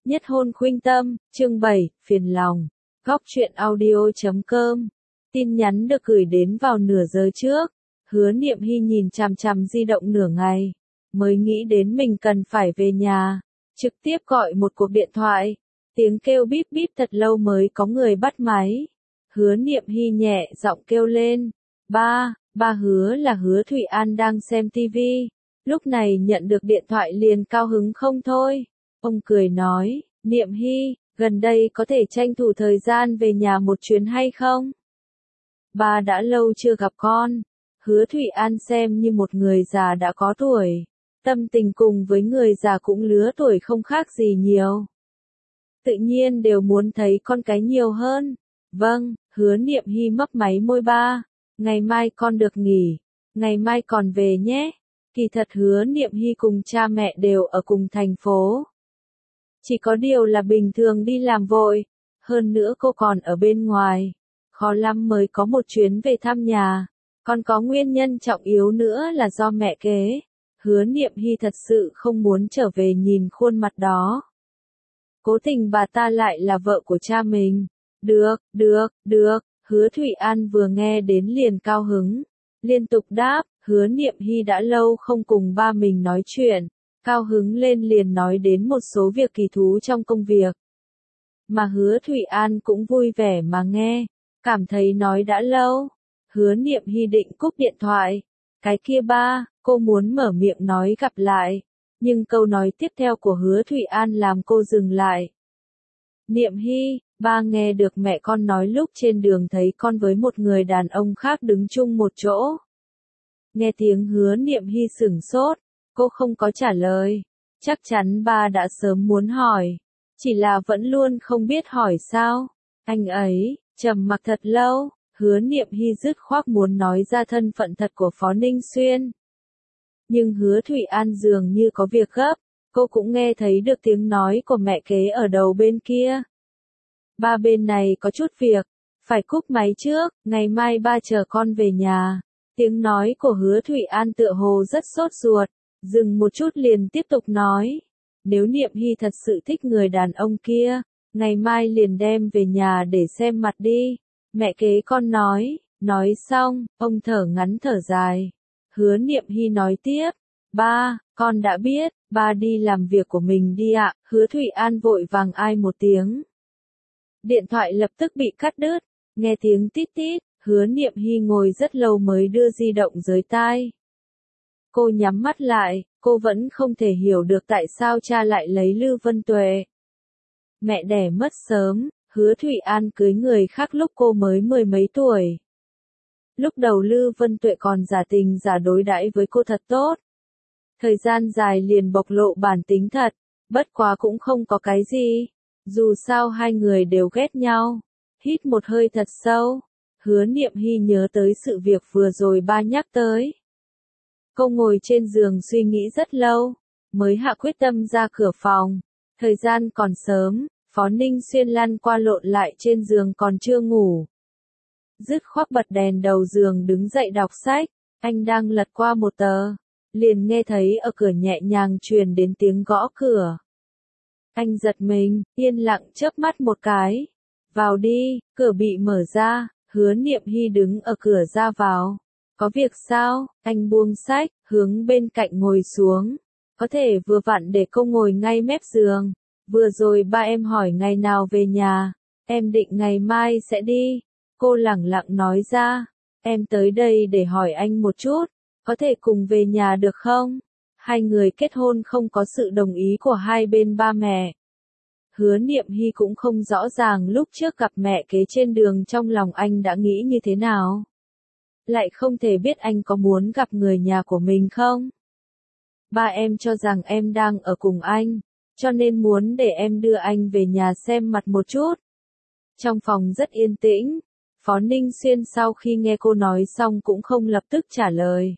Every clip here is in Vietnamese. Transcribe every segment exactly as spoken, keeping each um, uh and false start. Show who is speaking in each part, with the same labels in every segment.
Speaker 1: Nhất hôn khuynh tâm, chương bảy, phiền lòng. Góc truyện audio chấm com. Tin nhắn được gửi đến vào nửa giờ trước. Hứa Niệm Hy nhìn chằm chằm di động nửa ngày, mới nghĩ đến mình cần phải về nhà. Trực tiếp gọi một cuộc điện thoại. Tiếng kêu bíp bíp thật lâu mới có người bắt máy. Hứa Niệm Hy nhẹ giọng kêu lên. Ba, ba Hứa là Hứa Thụy An đang xem tivi. Lúc này nhận được điện thoại liền cao hứng không thôi. Ông cười nói, Niệm Hy, gần đây có thể tranh thủ thời gian về nhà một chuyến hay không? Ba đã lâu chưa gặp con. Hứa Thụy An xem như một người già đã có tuổi. Tâm tình cùng với người già cũng lứa tuổi không khác gì nhiều. Tự nhiên đều muốn thấy con cái nhiều hơn. Vâng, Hứa Niệm Hy mấp máy môi ba. Ngày mai con được nghỉ. Ngày mai còn về nhé. Kỳ thật Hứa Niệm Hy cùng cha mẹ đều ở cùng thành phố. Chỉ có điều là bình thường đi làm vội. Hơn nữa cô còn ở bên ngoài. Khó lắm mới có một chuyến về thăm nhà. Còn có nguyên nhân trọng yếu nữa là do mẹ kế. Hứa Niệm Hy thật sự không muốn trở về nhìn khuôn mặt đó. Cố tình bà ta lại là vợ của cha mình. Được, được, được. Hứa Thụy An vừa nghe đến liền cao hứng. Liên tục đáp, Hứa Niệm Hy đã lâu không cùng ba mình nói chuyện. Cao hứng lên liền nói đến một số việc kỳ thú trong công việc. Mà Hứa Thụy An cũng vui vẻ mà nghe. Cảm thấy nói đã lâu. Hứa Niệm Hy định cúp điện thoại. Cái kia ba, cô muốn mở miệng nói gặp lại. Nhưng câu nói tiếp theo của Hứa Thụy An làm cô dừng lại. Niệm Hy, ba nghe được mẹ con nói lúc trên đường thấy con với một người đàn ông khác đứng chung một chỗ. Nghe tiếng Hứa Niệm Hy sửng sốt, cô không có trả lời. Chắc chắn ba đã sớm muốn hỏi. Chỉ là vẫn luôn không biết hỏi sao. Anh ấy, trầm mặc thật lâu, Hứa Niệm Hy dứt khoát muốn nói ra thân phận thật của Phó Ninh Xuyên. Nhưng Hứa Thụy An dường như có việc gấp, cô cũng nghe thấy được tiếng nói của mẹ kế ở đầu bên kia. Ba bên này có chút việc, phải cúp máy trước, ngày mai ba chờ con về nhà. Tiếng nói của Hứa Thụy An tựa hồ rất sốt ruột, dừng một chút liền tiếp tục nói. Nếu Niệm Hy thật sự thích người đàn ông kia, ngày mai liền đem về nhà để xem mặt đi. Mẹ kế con nói, nói xong, ông thở ngắn thở dài. Hứa Niệm Hy nói tiếp, ba, con đã biết, ba đi làm việc của mình đi ạ. Hứa Thụy An vội vàng ai một tiếng. Điện thoại lập tức bị cắt đứt, nghe tiếng tít tít, Hứa Niệm Hy ngồi rất lâu mới đưa di động dưới tai. Cô nhắm mắt lại, cô vẫn không thể hiểu được tại sao cha lại lấy Lư Vân Tuệ. Mẹ đẻ mất sớm, Hứa Thụy An cưới người khác lúc cô mới mười mấy tuổi. Lúc đầu Lư Vân Tuệ còn giả tình giả đối đãi với cô thật tốt. Thời gian dài liền bộc lộ bản tính thật, bất quá cũng không có cái gì. Dù sao hai người đều ghét nhau. Hít một hơi thật sâu, Hứa Niệm Hy nhớ tới sự việc vừa rồi ba nhắc tới. Cô ngồi trên giường suy nghĩ rất lâu, mới hạ quyết tâm ra cửa phòng. Thời gian còn sớm, Phó Ninh Xuyên lăn qua lộn lại trên giường còn chưa ngủ. Dứt khoát bật đèn đầu giường đứng dậy đọc sách, anh đang lật qua một tờ, liền nghe thấy ở cửa nhẹ nhàng truyền đến tiếng gõ cửa. Anh giật mình, yên lặng chớp mắt một cái. Vào đi, cửa bị mở ra, Hứa Niệm Hy đứng ở cửa ra vào. Có việc sao? Anh buông sách, hướng bên cạnh ngồi xuống. Có thể vừa vặn để cô ngồi ngay mép giường. Vừa rồi ba em hỏi ngày nào về nhà. Em định ngày mai sẽ đi. Cô lẳng lặng nói ra. Em tới đây để hỏi anh một chút. Có thể cùng về nhà được không? Hai người kết hôn không có sự đồng ý của hai bên ba mẹ. Hứa Niệm Hy cũng không rõ ràng lúc trước gặp mẹ kế trên đường trong lòng anh đã nghĩ như thế nào. Lại không thể biết anh có muốn gặp người nhà của mình không? Ba em cho rằng em đang ở cùng anh, cho nên muốn để em đưa anh về nhà xem mặt một chút. Trong phòng rất yên tĩnh, Phó Ninh Xuyên sau khi nghe cô nói xong cũng không lập tức trả lời.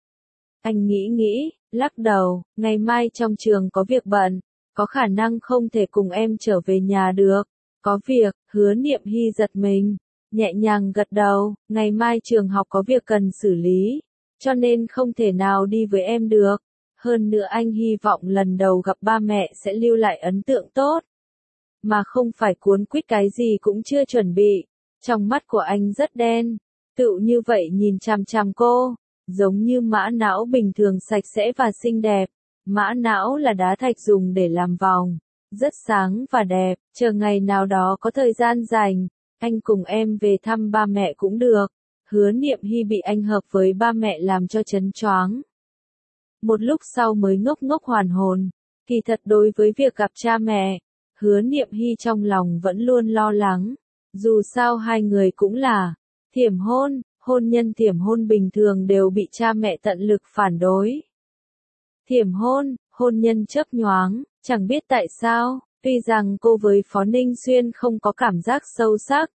Speaker 1: Anh nghĩ nghĩ, lắc đầu, ngày mai trong trường có việc bận, có khả năng không thể cùng em trở về nhà được. Có việc, Hứa Niệm Hy giật mình, nhẹ nhàng gật đầu, ngày mai trường học có việc cần xử lý, cho nên không thể nào đi với em được. Hơn nữa anh hy vọng lần đầu gặp ba mẹ sẽ lưu lại ấn tượng tốt. mà không phải cuốn quýt cái gì cũng chưa chuẩn bị. Trong mắt của anh rất đen, tựu như vậy nhìn chằm chằm cô, giống như mã não bình thường sạch sẽ và xinh đẹp. Mã não là đá thạch dùng để làm vòng, rất sáng và đẹp, chờ ngày nào đó có thời gian rảnh, anh cùng em về thăm ba mẹ cũng được. Hứa Niệm Hy bị anh hợp với ba mẹ làm cho chấn choáng. Một lúc sau mới ngốc ngốc hoàn hồn, kỳ thật đối với việc gặp cha mẹ, Hứa Niệm Hy trong lòng vẫn luôn lo lắng, dù sao hai người cũng là thiểm hôn, hôn nhân thiểm hôn bình thường đều bị cha mẹ tận lực phản đối. Thiểm hôn, hôn nhân chớp nhoáng, chẳng biết tại sao, tuy rằng cô với Phó Ninh Xuyên không có cảm giác sâu sắc,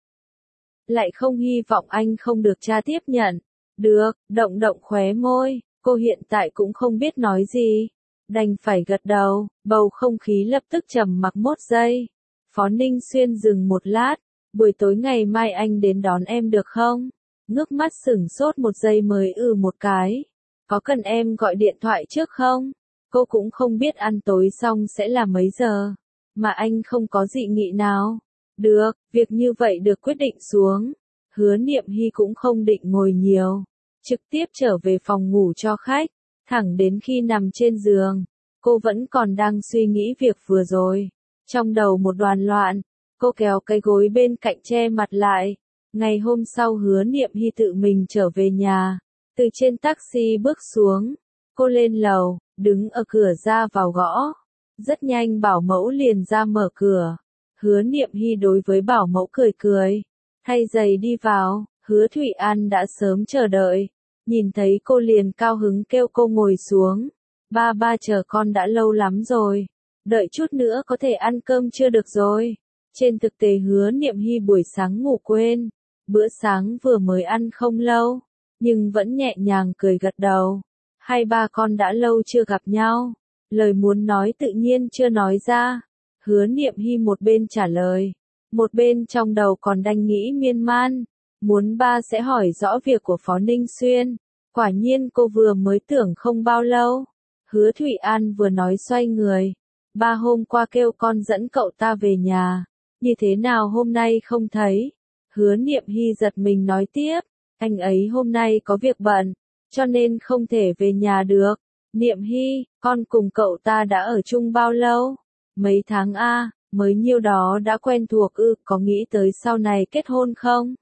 Speaker 1: lại không hy vọng anh không được cha tiếp nhận. Được, động động khóe môi, cô hiện tại cũng không biết nói gì, đành phải gật đầu, bầu không khí lập tức trầm mặc một giây. Phó Ninh Xuyên dừng một lát, buổi tối ngày mai anh đến đón em được không? Ngước mắt sửng sốt một giây mới ừ một cái. Có cần em gọi điện thoại trước không? Cô cũng không biết ăn tối xong sẽ là mấy giờ, mà anh không có dị nghị nào. Được, việc như vậy được quyết định xuống. Hứa Niệm Hy cũng không định ngồi nhiều, trực tiếp trở về phòng ngủ cho khách, thẳng đến khi nằm trên giường, cô vẫn còn đang suy nghĩ việc vừa rồi. Trong đầu một đoàn loạn, cô kéo cái gối bên cạnh che mặt lại. Ngày hôm sau Hứa Niệm Hy tự mình trở về nhà, từ trên taxi bước xuống, cô lên lầu, đứng ở cửa ra vào gõ. Rất nhanh bảo mẫu liền ra mở cửa. Hứa Niệm Hy đối với bảo mẫu cười cười, thay giày đi vào. Hứa Thụy An đã sớm chờ đợi, nhìn thấy cô liền cao hứng kêu cô ngồi xuống. Ba ba chờ con đã lâu lắm rồi, đợi chút nữa có thể ăn cơm chưa được rồi. Trên thực tế Hứa Niệm Hy buổi sáng ngủ quên, bữa sáng vừa mới ăn không lâu, nhưng vẫn nhẹ nhàng cười gật đầu. Hai ba con đã lâu chưa gặp nhau, lời muốn nói tự nhiên chưa nói ra. Hứa Niệm Hy một bên trả lời, một bên trong đầu còn đang nghĩ miên man, muốn ba sẽ hỏi rõ việc của Phó Ninh Xuyên. Quả nhiên cô vừa mới tưởng không bao lâu. Hứa Thụy An vừa nói xoay người, ba hôm qua kêu con dẫn cậu ta về nhà, như thế nào hôm nay không thấy? Hứa Niệm Hy giật mình nói tiếp, anh ấy hôm nay có việc bận, cho nên không thể về nhà được. Niệm Hy, con cùng cậu ta đã ở chung bao lâu? Mấy tháng a, mới nhiêu đó đã quen thuộc ư, có nghĩ tới sau này kết hôn không?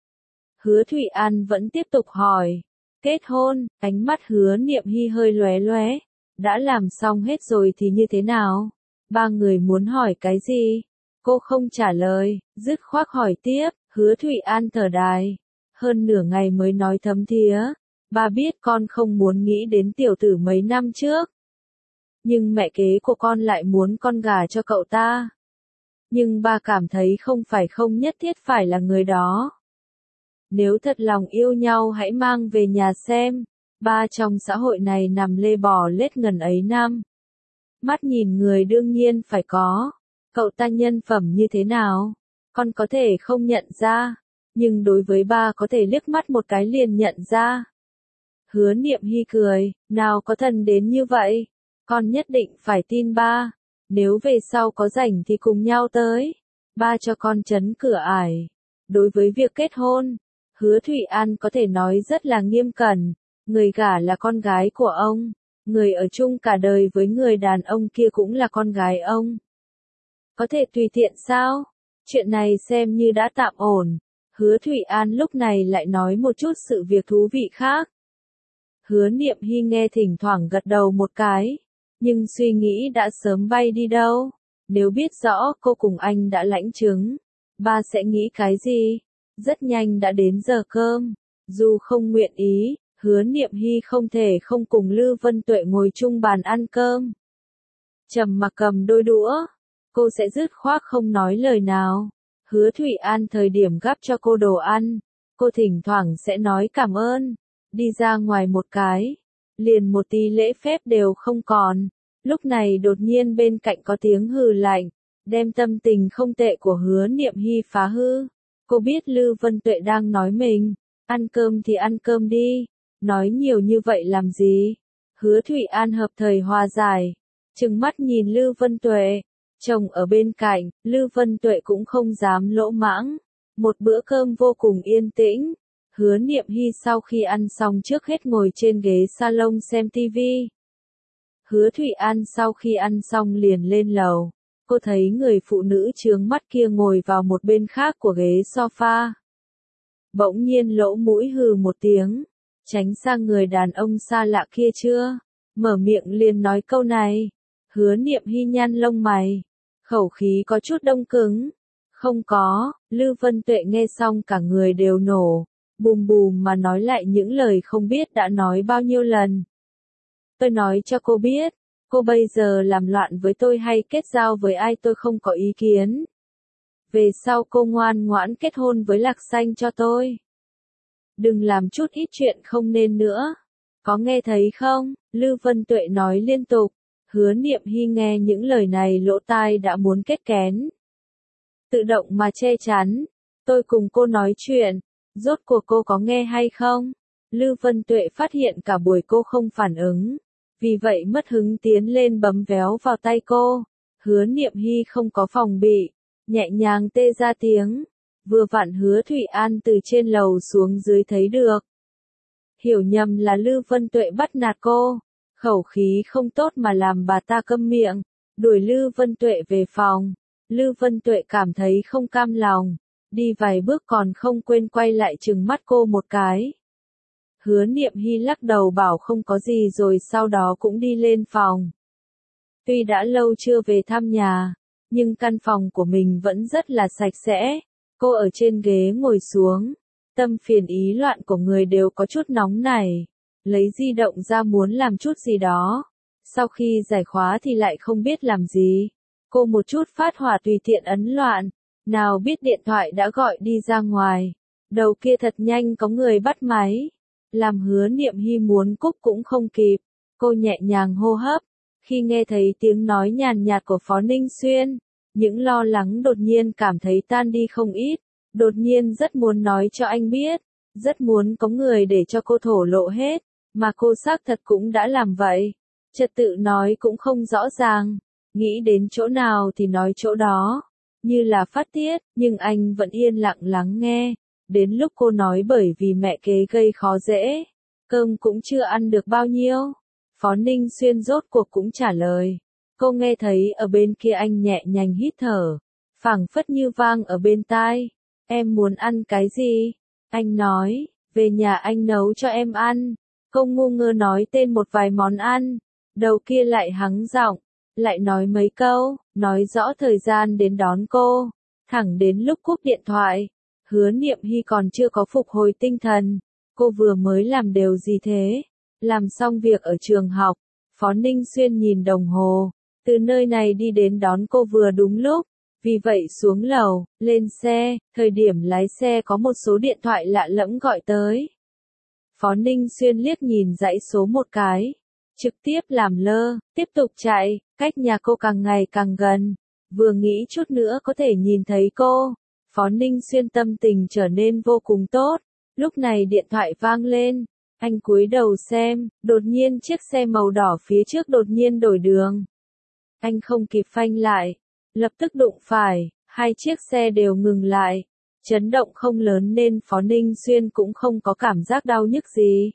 Speaker 1: Hứa Thụy An vẫn tiếp tục hỏi. Kết hôn, ánh mắt Hứa Niệm Hy hơi lóe lóe, đã làm xong hết rồi thì như thế nào? Ba người muốn hỏi cái gì? Cô không trả lời, dứt khoát hỏi tiếp. Hứa Thụy An thở dài, hơn nửa ngày mới nói thấm thía, ba biết con không muốn nghĩ đến tiểu tử mấy năm trước, nhưng mẹ kế của con lại muốn con gả cho cậu ta. Nhưng ba cảm thấy không phải không nhất thiết phải là người đó. Nếu thật lòng yêu nhau hãy mang về nhà xem, ba trong xã hội này nằm lê bò lết ngần ấy năm. Mắt nhìn người đương nhiên phải có, cậu ta nhân phẩm như thế nào? Con có thể không nhận ra, nhưng đối với ba có thể liếc mắt một cái liền nhận ra. Hứa Niệm Hy cười, nào có thần đến như vậy, con nhất định phải tin ba, nếu về sau có rảnh thì cùng nhau tới, ba cho con trấn cửa ải. Đối với việc kết hôn, Hứa Thụy An có thể nói rất là nghiêm cẩn, người gả là con gái của ông, người ở chung cả đời với người đàn ông kia cũng là con gái ông. Có thể tùy tiện sao? Chuyện này xem như đã tạm ổn. Hứa Thụy An lúc này lại nói một chút sự việc thú vị khác. Hứa Niệm Hy nghe thỉnh thoảng gật đầu một cái, nhưng suy nghĩ đã sớm bay đi đâu. Nếu biết rõ cô cùng anh đã lãnh chứng, ba sẽ nghĩ cái gì? Rất nhanh đã đến giờ cơm. Dù không nguyện ý, Hứa Niệm Hy không thể không cùng Lư Vân Tuệ ngồi chung bàn ăn cơm. Trầm mặc cầm đôi đũa, cô sẽ dứt khoát không nói lời nào. Hứa Thụy An thời điểm gắp cho cô đồ ăn, cô thỉnh thoảng sẽ nói cảm ơn. Đi ra ngoài một cái, liền một tí lễ phép đều không còn. Lúc này đột nhiên bên cạnh có tiếng hừ lạnh, đem tâm tình không tệ của Hứa Niệm Hy phá hư. Cô biết Lư Vân Tuệ đang nói mình, ăn cơm thì ăn cơm đi, nói nhiều như vậy làm gì? Hứa Thụy An hợp thời hòa giải, trừng mắt nhìn Lư Vân Tuệ, Chồng ở bên cạnh, Lư Vân Tuệ cũng không dám lỗ mãng. Một bữa cơm vô cùng yên tĩnh. Hứa Niệm Hy sau khi ăn xong trước hết ngồi trên ghế salon xem tivi. Hứa Thụy An sau khi ăn xong liền lên lầu. Cô thấy người phụ nữ chướng mắt kia ngồi vào một bên khác của ghế sofa. Bỗng nhiên lỗ mũi hừ một tiếng. Tránh sang người đàn ông xa lạ kia chưa? Mở miệng liền nói câu này. Hứa Niệm Hy nhăn lông mày. Khẩu khí có chút đông cứng. Không có, Lư Vân Tuệ nghe xong cả người đều nổ. Bùm bùm mà nói lại những lời không biết đã nói bao nhiêu lần. Tôi nói cho cô biết, cô bây giờ làm loạn với tôi hay kết giao với ai tôi không có ý kiến. Về sau cô ngoan ngoãn kết hôn với Lạc Xanh cho tôi. Đừng làm chút ít chuyện không nên nữa. Có nghe thấy không? Lư Vân Tuệ nói liên tục. Hứa Niệm Hy nghe những lời này lỗ tai đã muốn kết kén. Tự động mà che chắn. Tôi cùng cô nói chuyện. Rốt cuộc cô có nghe hay không? Lư Vân Tuệ phát hiện cả buổi cô không phản ứng. Vì vậy mất hứng tiến lên bấm véo vào tay cô. Hứa Niệm Hy không có phòng bị. Nhẹ nhàng tê ra tiếng. Vừa vặn Hứa Thụy An từ trên lầu xuống dưới thấy được. Hiểu nhầm là Lư Vân Tuệ bắt nạt cô. Khẩu khí không tốt mà làm bà ta câm miệng. Đuổi Lư Vân Tuệ về phòng. Lư Vân Tuệ cảm thấy không cam lòng. Đi vài bước còn không quên quay lại trừng mắt cô một cái. Hứa Niệm Hy lắc đầu bảo không có gì rồi sau đó cũng đi lên phòng. Tuy đã lâu chưa về thăm nhà, nhưng căn phòng của mình vẫn rất là sạch sẽ. Cô ở trên ghế ngồi xuống. Tâm phiền ý loạn của người đều có chút nóng nảy. Lấy di động ra muốn làm chút gì đó. Sau khi giải khóa thì lại không biết làm gì. Cô một chút phát hỏa tùy tiện ấn loạn. Nào biết điện thoại đã gọi đi ra ngoài. Đầu kia thật nhanh có người bắt máy. Làm Hứa Niệm Hy muốn cúp cũng không kịp. Cô nhẹ nhàng hô hấp. Khi nghe thấy tiếng nói nhàn nhạt của Phó Ninh Xuyên, những lo lắng đột nhiên cảm thấy tan đi không ít. Đột nhiên rất muốn nói cho anh biết. Rất muốn có người để cho cô thổ lộ hết. Mà cô xác thật cũng đã làm vậy. Trật tự nói cũng không rõ ràng. Nghĩ đến chỗ nào thì nói chỗ đó. Như là phát tiết, nhưng anh vẫn yên lặng lắng nghe. Đến lúc cô nói bởi vì mẹ kế gây khó dễ. Cơm cũng chưa ăn được bao nhiêu. Phó Ninh Xuyên rốt cuộc cũng trả lời. Cô nghe thấy ở bên kia anh nhẹ nhàng hít thở. Phảng phất như vang ở bên tai. Em muốn ăn cái gì? Anh nói, về nhà anh nấu cho em ăn. Cô ngu ngơ nói tên một vài món ăn. Đầu kia lại hắng giọng. Lại nói mấy câu, nói rõ thời gian đến đón cô. Thẳng đến lúc cúp điện thoại. Hứa Niệm Hy còn chưa có phục hồi tinh thần. Cô vừa mới làm điều gì thế? Làm xong việc ở trường học. Phó Ninh Xuyên nhìn đồng hồ. Từ nơi này đi đến đón cô vừa đúng lúc. Vì vậy xuống lầu, lên xe. Thời điểm lái xe có một số điện thoại lạ lẫm gọi tới. Phó Ninh Xuyên liếc nhìn dãy số một cái. Trực tiếp làm lơ, tiếp tục chạy. Cách nhà cô càng ngày càng gần. Vừa nghĩ chút nữa có thể nhìn thấy cô. Phó Ninh Xuyên tâm tình trở nên vô cùng tốt. Lúc này điện thoại vang lên. Anh cúi đầu xem, đột nhiên chiếc xe màu đỏ phía trước đột nhiên đổi đường. Anh không kịp phanh lại. Lập tức đụng phải, hai chiếc xe đều ngừng lại. Chấn động không lớn nên Phó Ninh Xuyên cũng không có cảm giác đau nhức gì.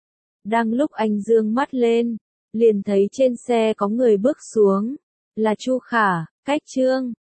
Speaker 1: Đang lúc anh dương mắt lên, liền thấy trên xe có người bước xuống. Là Chu Khả, Cách Trương.